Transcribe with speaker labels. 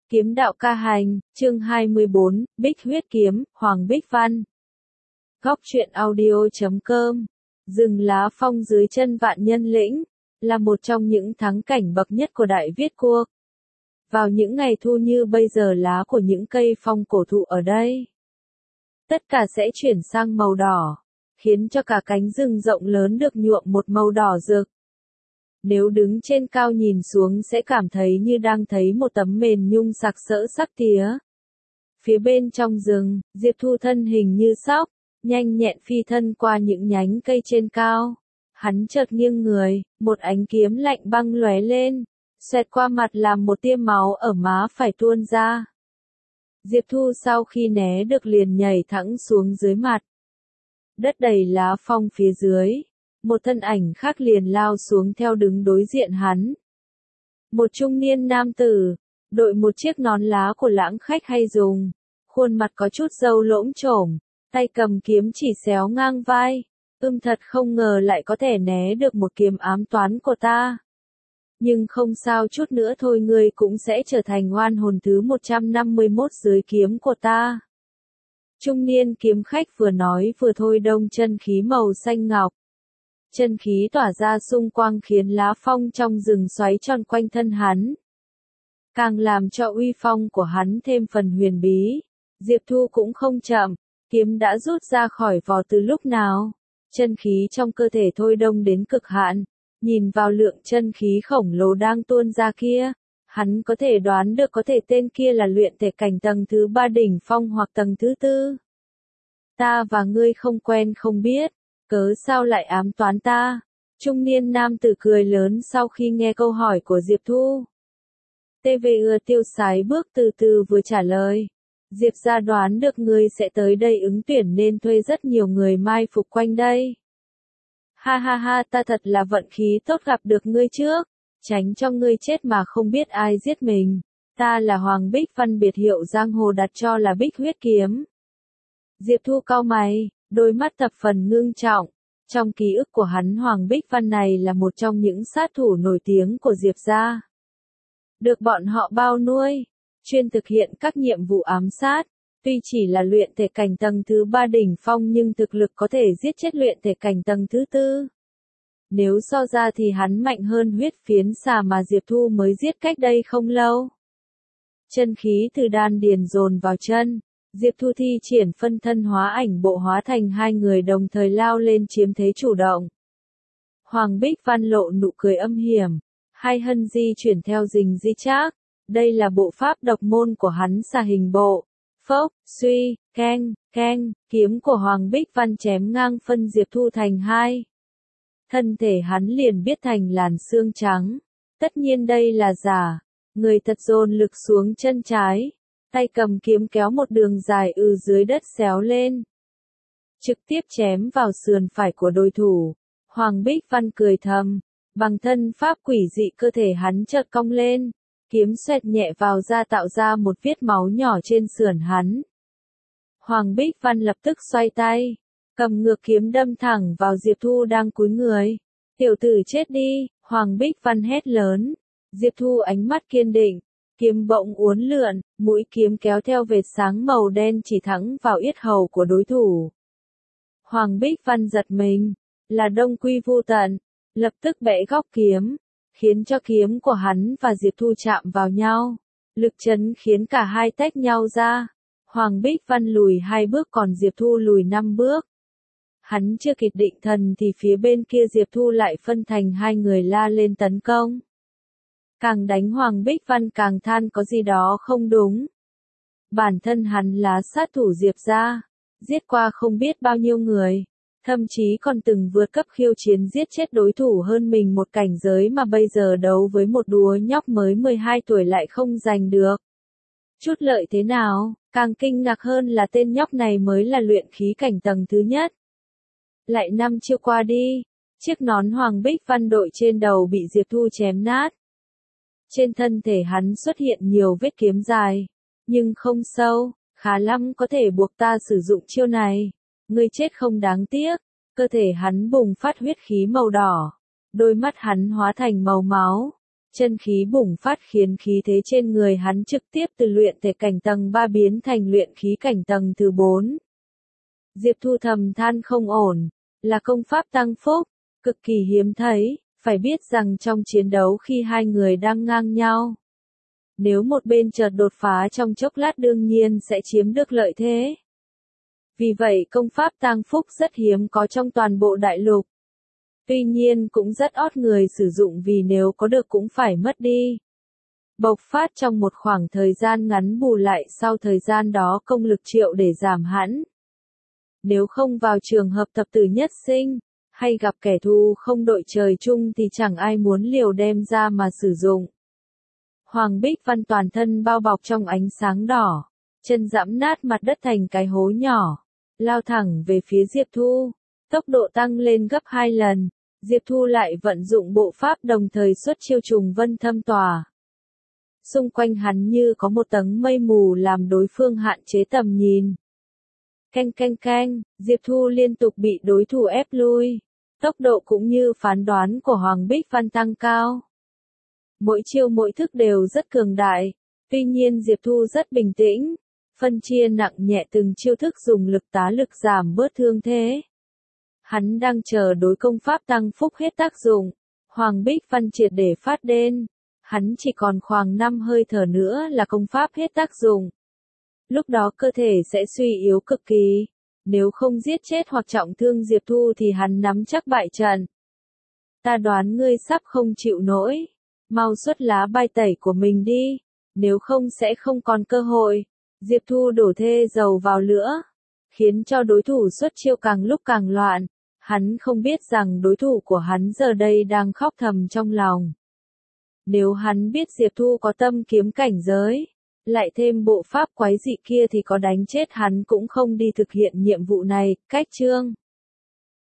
Speaker 1: Kiếm đạo ca hành, chương 24, Bích huyết kiếm, Hoàng Bích Văn. Góc truyện audio.com. Rừng lá phong dưới chân Vạn Nhân Lĩnh, là một trong những thắng cảnh bậc nhất của Đại Viết Quốc. Vào những ngày thu như bây giờ lá của những cây phong cổ thụ ở đây, tất cả sẽ chuyển sang màu đỏ, khiến cho cả cánh rừng rộng lớn được nhuộm một màu đỏ rực. Nếu đứng trên cao nhìn xuống sẽ cảm thấy như đang thấy một tấm mền nhung sặc sỡ sắc tía. Phía bên trong rừng, Diệp Thu thân hình như sóc, nhanh nhẹn phi thân qua những nhánh cây trên cao. Hắn chợt nghiêng người, một ánh kiếm lạnh băng lóe lên, xẹt qua mặt làm một tia máu ở má phải tuôn ra. Diệp Thu sau khi né được liền nhảy thẳng xuống dưới mặt. Đất đầy lá phong phía dưới. Một thân ảnh khác liền lao xuống theo đứng đối diện hắn. Một trung niên nam tử, đội một chiếc nón lá của lãng khách hay dùng, khuôn mặt có chút râu lỗng chổm, tay cầm kiếm chỉ xéo ngang vai. Thật không ngờ lại có thể né được một kiếm ám toán của ta. Nhưng không sao, chút nữa thôi ngươi cũng sẽ trở thành oan hồn thứ 151 dưới kiếm của ta. Trung niên kiếm khách vừa nói vừa thôi đông chân khí màu xanh ngọc. Chân khí tỏa ra xung quanh khiến lá phong trong rừng xoáy tròn quanh thân hắn. Càng làm cho uy phong của hắn thêm phần huyền bí. Diệp Thu cũng không chậm, kiếm đã rút ra khỏi vỏ từ lúc nào. Chân khí trong cơ thể thôi đông đến cực hạn. Nhìn vào lượng chân khí khổng lồ đang tuôn ra kia, hắn có thể đoán được có thể tên kia là luyện thể cảnh tầng thứ 3 đỉnh phong hoặc tầng thứ 4. Ta và ngươi không quen không biết. Cớ sao lại ám toán ta? Trung niên nam tử cười lớn sau khi nghe câu hỏi của Diệp Thu. Tiêu sái bước từ từ vừa trả lời. Diệp gia đoán được ngươi sẽ tới đây ứng tuyển nên thuê rất nhiều người mai phục quanh đây. Ha ha ha, ta thật là vận khí tốt gặp được ngươi trước. Tránh cho ngươi chết mà không biết ai giết mình. Ta là Hoàng Bích Văn, biệt hiệu giang hồ đặt cho là Bích huyết kiếm. Diệp Thu cau mày. Đôi mắt thập phần ngưng trọng. Trong ký ức của hắn, Hoàng Bích Văn này là một trong những sát thủ nổi tiếng của Diệp gia. Được bọn họ bao nuôi, chuyên thực hiện các nhiệm vụ ám sát. Tuy chỉ là luyện thể cảnh tầng thứ 3 đỉnh phong nhưng thực lực có thể giết chết luyện thể cảnh tầng thứ 4. Nếu so ra thì hắn mạnh hơn huyết phiến xà mà Diệp Thu mới giết cách đây không lâu. Chân khí từ đan điền dồn vào chân. Diệp Thu thi triển phân thân hóa ảnh bộ hóa thành hai người đồng thời lao lên chiếm thế chủ động. Hoàng Bích Văn lộ nụ cười âm hiểm, hai hân di chuyển theo rình di trác. Đây là bộ pháp độc môn của hắn, xà hình bộ. Phốc, suy, keng, keng, kiếm của Hoàng Bích Văn chém ngang phân Diệp Thu thành hai. Thân thể hắn liền biết thành làn xương trắng. Tất nhiên đây là giả. Người thật dồn lực xuống chân trái. Tay cầm kiếm kéo một đường dài dưới đất xéo lên. Trực tiếp chém vào sườn phải của đối thủ. Hoàng Bích Văn cười thầm. Bằng thân pháp quỷ dị cơ thể hắn chợt cong lên. Kiếm xoẹt nhẹ vào da tạo ra một vết máu nhỏ trên sườn hắn. Hoàng Bích Văn lập tức xoay tay. Cầm ngược kiếm đâm thẳng vào Diệp Thu đang cúi người. Tiểu tử chết đi, Hoàng Bích Văn hét lớn. Diệp Thu ánh mắt kiên định. Kiếm bỗng uốn lượn, mũi kiếm kéo theo vệt sáng màu đen chỉ thẳng vào yết hầu của đối thủ. Hoàng Bích Văn giật mình, là Đông Quy Vu Tận, lập tức bẻ góc kiếm, khiến cho kiếm của hắn và Diệp Thu chạm vào nhau. Lực chấn khiến cả hai tách nhau ra. Hoàng Bích Văn lùi 2 bước còn Diệp Thu lùi 5 bước. Hắn chưa kịp định thần thì phía bên kia Diệp Thu lại phân thành hai người la lên tấn công. Càng đánh Hoàng Bích Văn càng than có gì đó không đúng. Bản thân hắn là sát thủ Diệp gia, giết qua không biết bao nhiêu người, thậm chí còn từng vượt cấp khiêu chiến giết chết đối thủ hơn mình một cảnh giới mà bây giờ đấu với một đứa nhóc mới 12 tuổi lại không giành được. Chút lợi thế nào, càng kinh ngạc hơn là tên nhóc này mới là luyện khí cảnh tầng thứ nhất. Lại 5 chiêu qua đi, chiếc nón Hoàng Bích Văn đội trên đầu bị Diệp Thu chém nát. Trên thân thể hắn xuất hiện nhiều vết kiếm dài, nhưng không sâu, khá lắm có thể buộc ta sử dụng chiêu này. Ngươi chết không đáng tiếc. Cơ thể hắn bùng phát huyết khí màu đỏ, đôi mắt hắn hóa thành màu máu, Chân khí bùng phát khiến khí thế trên người hắn trực tiếp từ luyện thể cảnh tầng 3 biến thành luyện khí cảnh tầng thứ 4. Diệp Thu thầm than không ổn, là công pháp tăng phúc, cực kỳ hiếm thấy, phải biết rằng trong chiến đấu khi hai người đang ngang nhau. Nếu một bên chợt đột phá trong chốc lát đương nhiên sẽ chiếm được lợi thế. Vì vậy công pháp tăng phúc rất hiếm có trong toàn bộ đại lục. Tuy nhiên cũng rất ót người sử dụng vì nếu có được cũng phải mất đi. Bộc phát trong một khoảng thời gian ngắn bù lại sau thời gian đó công lực triệu để giảm hẳn. Nếu không vào trường hợp thập tử nhất sinh, hay gặp kẻ thù không đội trời chung thì chẳng ai muốn liều đem ra mà sử dụng. Hoàng Bích Văn toàn thân bao bọc trong ánh sáng đỏ, chân giẫm nát mặt đất thành cái hố nhỏ, lao thẳng về phía Diệp Thu, tốc độ tăng lên gấp 2 lần, Diệp Thu lại vận dụng bộ pháp đồng thời xuất chiêu trùng vân thâm tòa. Xung quanh hắn như có một tầng mây mù làm đối phương hạn chế tầm nhìn. Canh canh canh, Diệp Thu liên tục bị đối thủ ép lui, tốc độ cũng như phán đoán của Hoàng Bích Văn tăng cao. Mỗi chiêu mỗi thức đều rất cường đại, tuy nhiên Diệp Thu rất bình tĩnh, phân chia nặng nhẹ từng chiêu thức dùng lực tá lực giảm bớt thương thế. Hắn đang chờ đối công pháp tăng phúc hết tác dụng, Hoàng Bích Văn triệt để phát điên, hắn chỉ còn khoảng 5 hơi thở nữa là công pháp hết tác dụng. Lúc đó cơ thể sẽ suy yếu cực kỳ, nếu không giết chết hoặc trọng thương Diệp Thu thì hắn nắm chắc bại trận. Ta đoán ngươi sắp không chịu nổi, mau xuất lá bài tẩy của mình đi, nếu không sẽ không còn cơ hội. Diệp Thu đổ thê dầu vào lửa, khiến cho đối thủ xuất chiêu càng lúc càng loạn. Hắn không biết rằng đối thủ của hắn giờ đây đang khóc thầm trong lòng. Nếu hắn biết Diệp Thu có tâm kiếm cảnh giới, lại thêm bộ pháp quái dị kia thì có đánh chết hắn cũng không đi thực hiện nhiệm vụ này. Cách chương